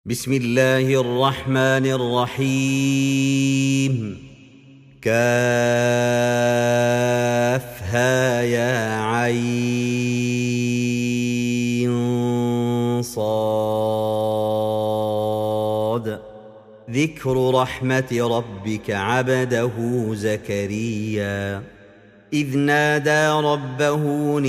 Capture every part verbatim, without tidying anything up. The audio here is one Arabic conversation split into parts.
بسم الله الرحمن الرحيم. كافها يا عين صاد. ذكر رحمة ربك عبده زكريا إذ نادى ربه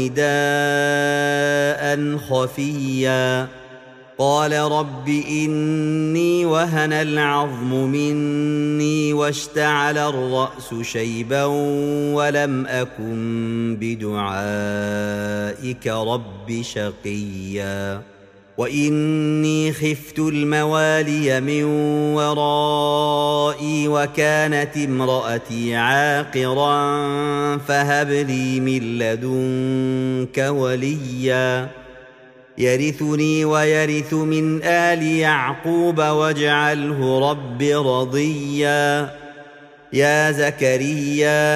نداء خفيا قال رب إني وهن العظم مني واشتعل الرأس شيبا ولم أكن بدعائك رب شقيا وإني خفت الموالي من ورائي وكانت امرأتي عاقرا فهب لي من لدنك وليا يرثني ويرث من آل يعقوب واجعله رب رضيا يا زكريا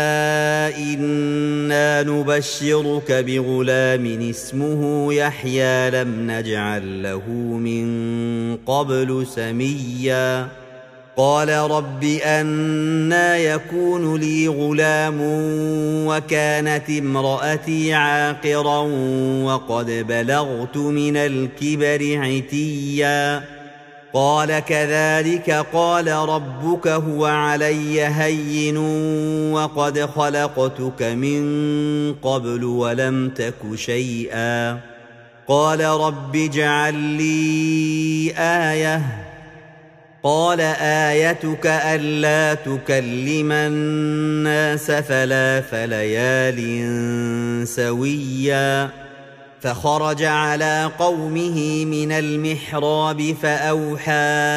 إنا نبشرك بغلام اسمه يحيى لم نجعل له من قبل سميا قال رب أنى يكون لي غلام وكانت امرأتي عاقرا وقد بلغت من الكبر عتيا قال كذلك قال ربك هو علي هين وقد خلقتك من قبل ولم تك شيئا قال رب اجعل لي آية قال آيتك ألا تكلم الناس ثلاث ليال سويا فخرج على قومه من المحراب فأوحى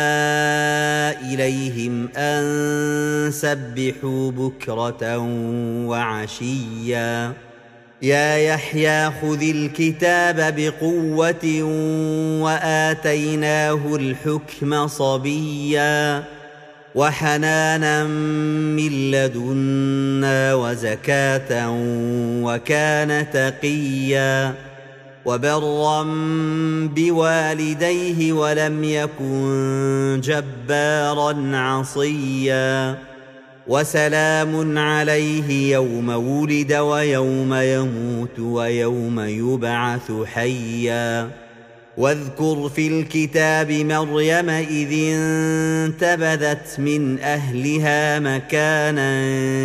إليهم أن سبحوا بكرة وعشيا يا يحيى خذ الكتاب بقوة وآتيناه الحكم صبيا وحنانا من لدنا وزكاة وكان تقيا وبرا بوالديه ولم يكن جبارا عصيا وسلام عليه يوم ولد ويوم يموت ويوم يبعث حيا واذكر في الكتاب مريم إذ انتبذت من أهلها مكانا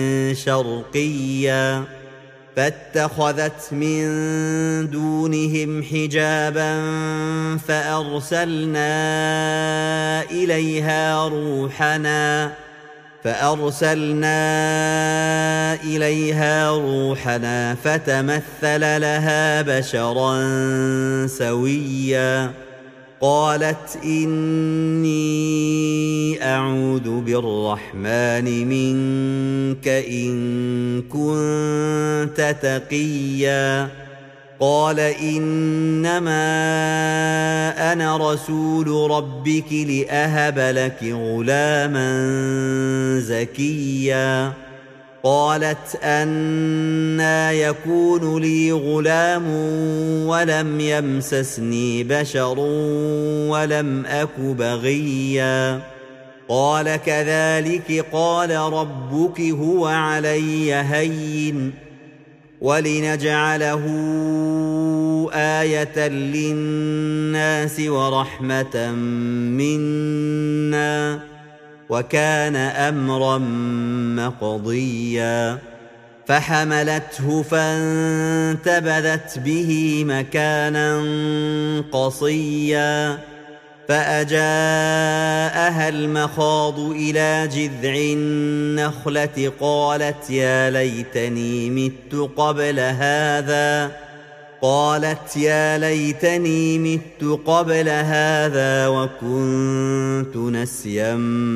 شرقيا فاتخذت من دونهم حجابا فأرسلنا إليها روحنا فأرسلنا إليها روحنا فتمثل لها بشرا سويا قالت إني أعوذ بالرحمن منك إن كنت تقيا قال إنما أنا رسول ربك لأهب لك غلاما زكيا قالت أنى يكون لي غلام ولم يمسسني بشر ولم أك بغيا قال كذلك قال ربك هو علي هين ولنجعله آية للناس ورحمة منا وكان أمرا مقضيا فحملته فانتبذت به مكانا قصيا فأجاءها المخاض إلى جذع النخلة قالت يا ليتني مت قبل هذا قالت يا ليتني مت قبل هذا وكنت نسيا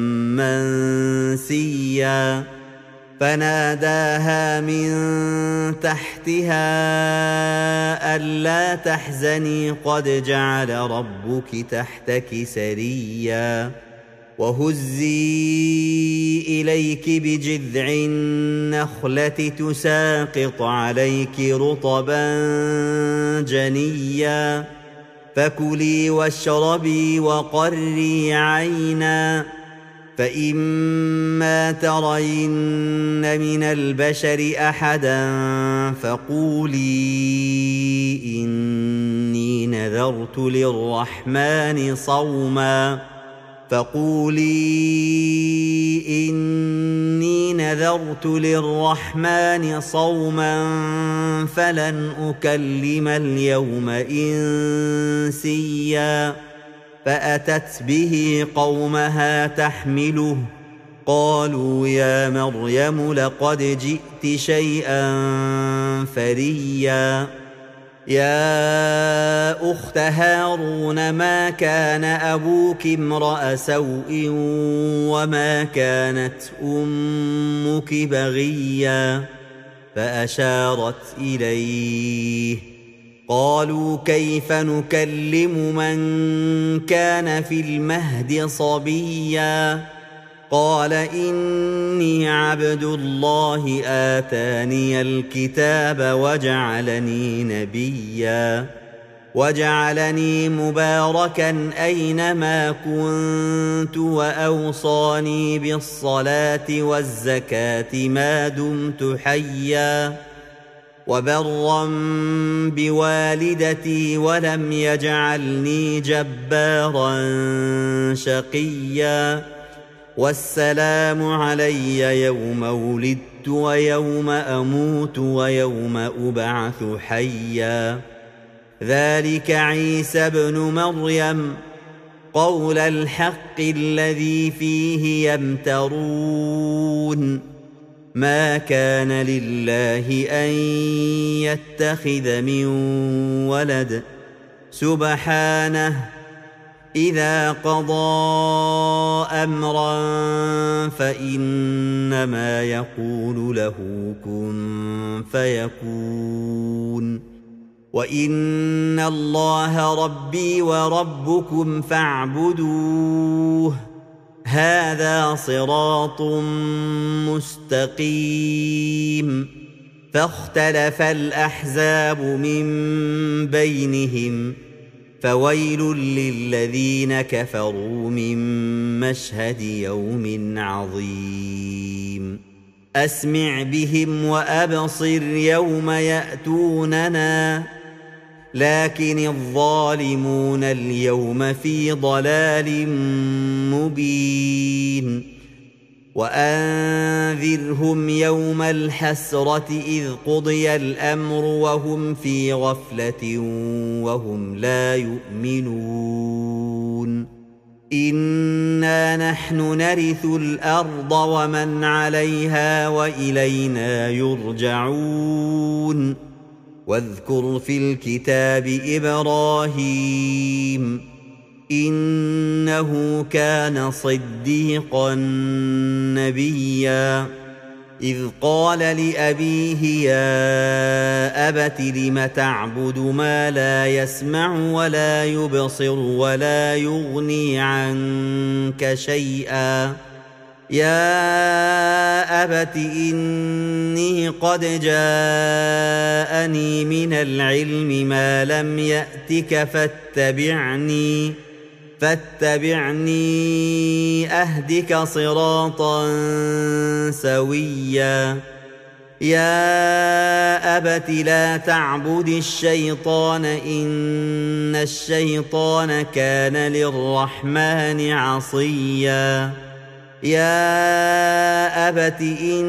منسيا فناداها من تحتها ألا تحزني قد جعل ربك تحتك سريا وهزي إليك بجذع النخلة تساقط عليك رطبا جنيا فكلي واشربي وقري عينا، فإما ترين من البشر أحدا فقولي إني نذرت للرحمن صوما فقولي إني نذرت للرحمن صوما فلن أكلم اليوم إنسيا. فأتت به قومها تحمله قالوا يا مريم لقد جئت شيئا فريا. يا أخت هارون ما كان أبوك امرأ سوء وما كانت أمك بغيا. فأشارت إليه قالوا كيف نكلم من كان في المهد صبيا. قال إني عبد الله آتاني الكتاب وجعلني نبيا وجعلني مباركا أينما كنت وأوصاني بالصلاة والزكاة ما دمت حيا وبرا بوالدتي ولم يجعلني جبارا شقيا. والسلام علي يوم ولدت ويوم أموت ويوم أبعث حيا. ذلك عيسى ابن مريم قول الحق الذي فيه يمترون. ما كان لله أن يتخذ من ولد سبحانه إذا قضى أمرا فإنما يقول له كن فيكون. وإن الله ربي وربكم فاعبدوه هذا صراط مستقيم. فاختلف الأحزاب من بينهم فويل للذين كفروا من مشهد يوم عظيم. أسمع بهم وأبصر يوم يأتوننا لكن الظالمون اليوم في ضلال مبين. وأنذرهم يوم الحسرة إذ قضي الأمر وهم في غفلة وهم لا يؤمنون. إنا نحن نرث الأرض ومن عليها وإلينا يرجعون. واذكر في الكتاب إبراهيم إنه كان صديقا نبيا. إذ قال لأبيه يا أبت لم تعبد ما لا يسمع ولا يبصر ولا يغني عنك شيئا. يا أبت إني قد جاءني من العلم ما لم يأتك فاتبعني فاتبعني أهدك صراطا سويا. يا أبت لا تعبد الشيطان إن الشيطان كان للرحمن عصيا. يا أبت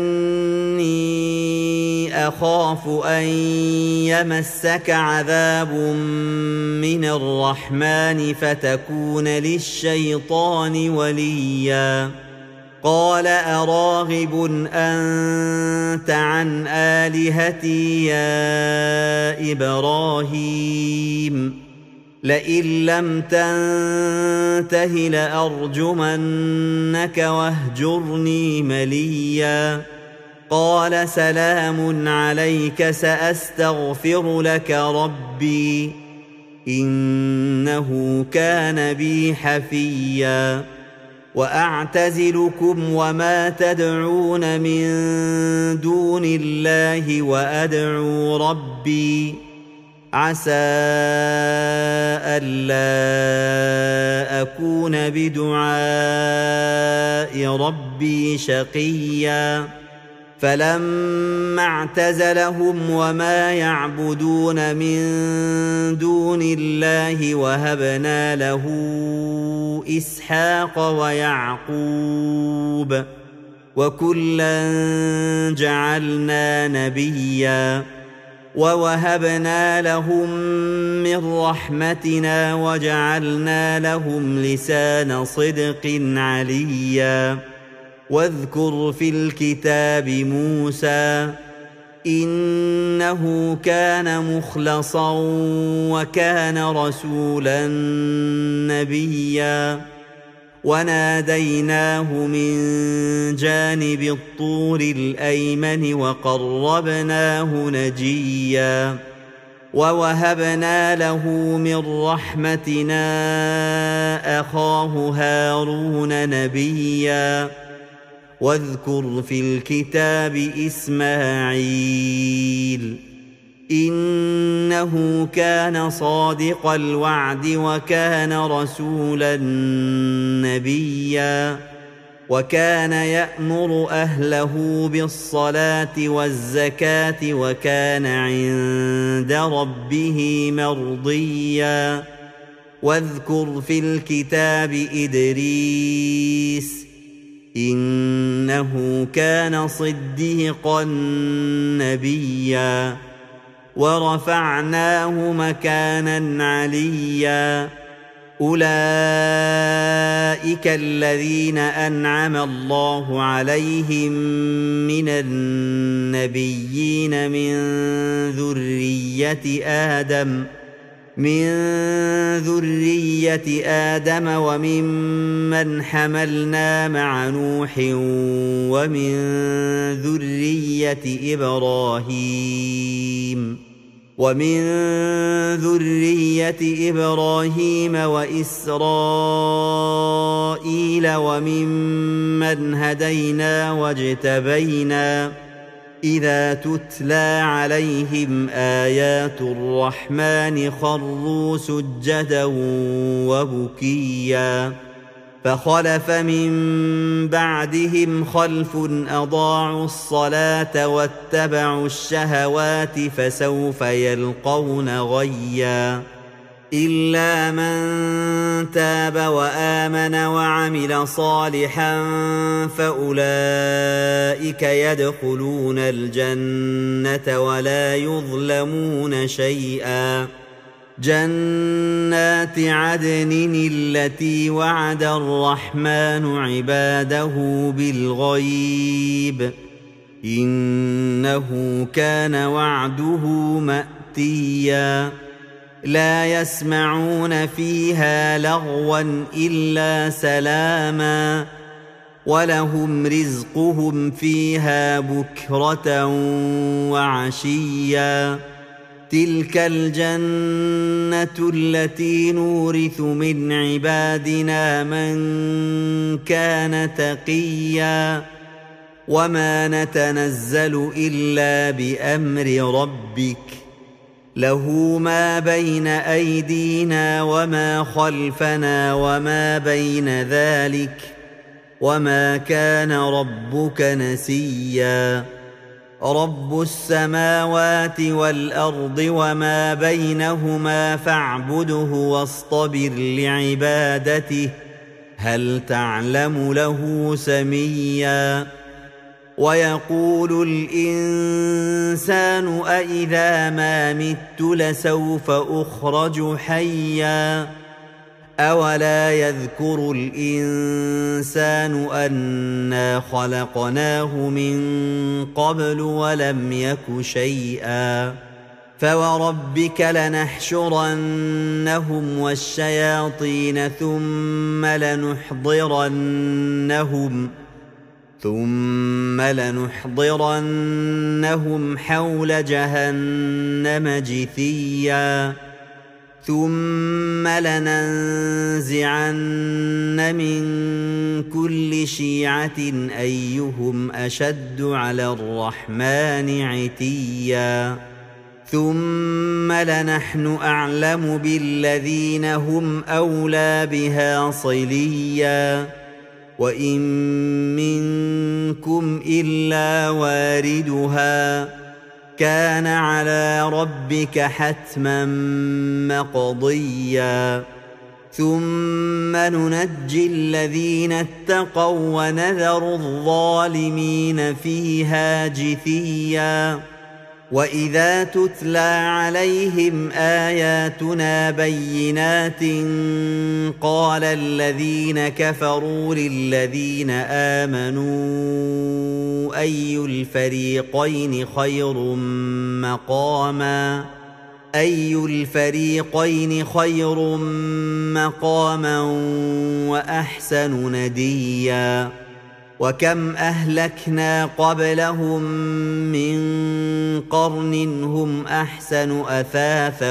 إني أخاف أن يمسك عذاب من الرحمن فتكون للشيطان وليا. قال أراغب أنت عن آلهتي يا إبراهيم لئن لم تنته لأرجمنك واهجرني مليا. قال سلام عليك سأستغفر لك ربي إنه كان بي حفيا. وأعتزلكم وما تدعون من دون الله وأدعو ربي عسى ألا أكون بدعاء ربي شقيا فلما اعتزلهم وما يعبدون من دون الله وهبنا له إسحاق ويعقوب وكلا جعلنا نبيا ووهبنا لهم من رحمتنا وجعلنا لهم لسان صدق عليا واذكر في الكتاب موسى إنه كان مخلصا وكان رسولا نبيا وناديناه من جانب الطور الأيمن وقربناه نجيا ووهبنا له من رحمتنا أخاه هارون نبيا واذكر في الكتاب إسماعيل إنه كان صادق الوعد وكان رسولا نبيا وكان يأمر أهله بالصلاة والزكاة وكان عند ربه مرضيا واذكر في الكتاب إدريس إنه كان صديقا نبيا ورفعناه مكانا عليا أولئك الذين أنعم الله عليهم من النبيين من ذرية آدم من ذرية آدم وممن حملنا مع نوح ومن ذرية إبراهيم ومن ذرية إبراهيم وإسرائيل وممن هدينا واجتبينا إذا تتلى عليهم آيات الرحمن خروا سجدا وبكيا فخلف من بعدهم خلف أضاعوا الصلاة واتبعوا الشهوات فسوف يلقون غيا إلا من تاب وآمن وعمل صالحا فأولئك يدخلون الجنة ولا يظلمون شيئا جنات عدن التي وعد الرحمن عباده بالغيب إنه كان وعده مأتيا لا يسمعون فيها لغوا إلا سلاما ولهم رزقهم فيها بكرة وعشيا تلك الجنة التي نورث من عبادنا من كان تقيا وما نتنزل إلا بأمر ربك له ما بين أيدينا وما خلفنا وما بين ذلك وما كان ربك نسيا رب السماوات والأرض وما بينهما فاعبده واصطبر لعبادته هل تعلم له سميا ويقول الإنسان أإذا ما مت لسوف أخرج حيا أولا يذكر الإنسان أنا خلقناه من قبل ولم يك شيئا فوربك لنحشرنهم والشياطين ثم لنحضرنهم ثم لنحضرنهم حول جهنم جثيا ثم لننزعن من كل شيعة أيهم أشد على الرحمن عتيا ثم لنحن أعلم بالذين هم أولى بها صليا وإن منكم إلا واردها كان على ربك حتما مقضيا ثم ننجي الذين اتقوا ونذر الظالمين فيها جثيا وإذا تتلى عليهم آياتنا بينات قال الذين كفروا للذين آمنوا أي الفريقين خير مقاما أي الفريقين خير مقاما وأحسن نديا وكم أهلكنا قبلهم من قرن هم أحسن أثاثا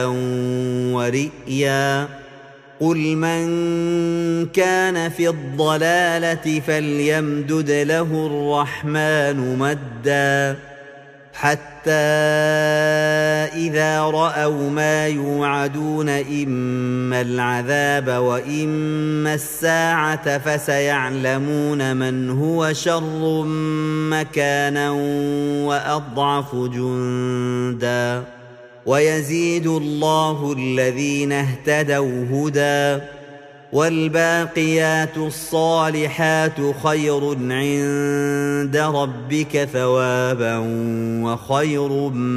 ورئيا قل من كان في الضلالة فليمدد له الرحمن مدا حتى إذا رأوا ما يوعدون إما العذاب وإما الساعة فسيعلمون من هو شر مكانا وأضعف جندا ويزيد الله الذين اهتدوا هدى والباقيات الصالحات خير عند ربك ثوابا وخير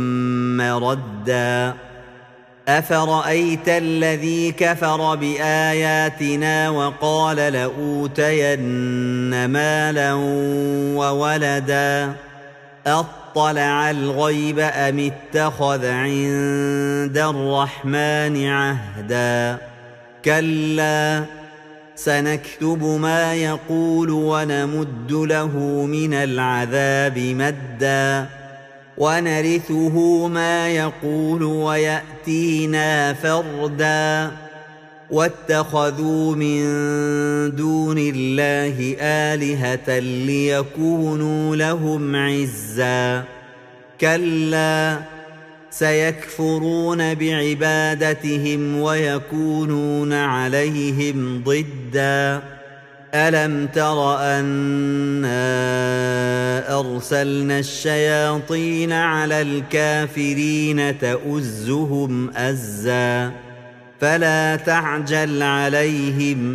مردا أفرأيت الذي كفر بآياتنا وقال لأوتين مالا وولدا أطلع الغيب أم اتخذ عند الرحمن عهدا كلا سنكتب ما يقول ونمد له من العذاب مدا ونرثه ما يقول ويأتينا فردا واتخذوا من دون الله آلهة ليكونوا لهم عزا كلا سيكفرون بعبادتهم ويكونون عليهم ضدا ألم تر أنا أرسلنا الشياطين على الكافرين تؤزهم أزا فلا تعجل عليهم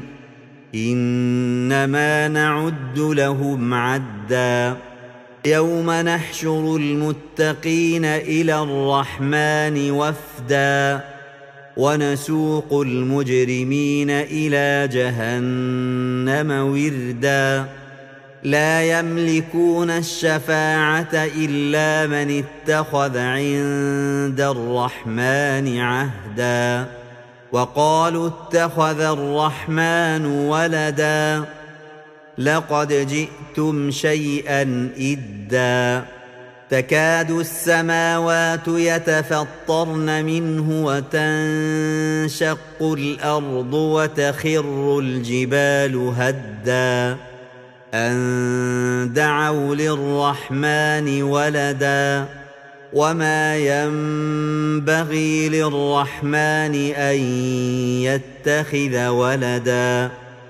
إنما نعد لهم عدا يوم نحشر المتقين إلى الرحمن وفدا ونسوق المجرمين إلى جهنم وردا لا يملكون الشفاعة إلا من اتخذ عند الرحمن عهدا وقالوا اتخذ الرحمن ولدا لقد جئتم شيئا إدا تكاد السماوات يتفطرن منه وتنشق الأرض وتخر الجبال هدا أن دعوا للرحمن ولدا وما ينبغي للرحمن أن يتخذ ولدا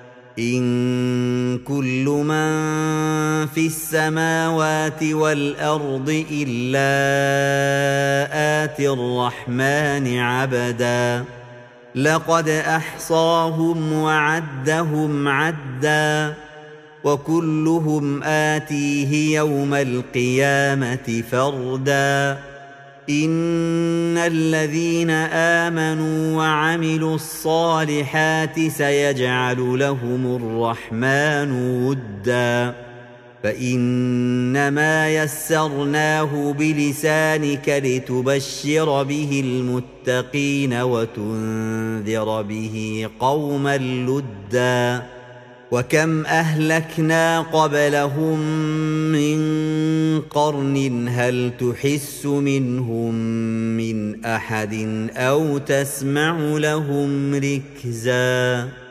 إن كل من في السماوات والأرض إلا آتي الرحمن عبدا لقد أحصاهم وعدهم عدا وكلهم آتيه يوم القيامة فردا إن الذين آمنوا وعملوا الصالحات سيجعل لهم الرحمن ودا فإنما يسرناه بلسانك لتبشر به المتقين وتنذر به قوما لدا وكم أهلكنا قبلهم من قرن هل تحس منهم من أحد أو تسمع لهم ركزا.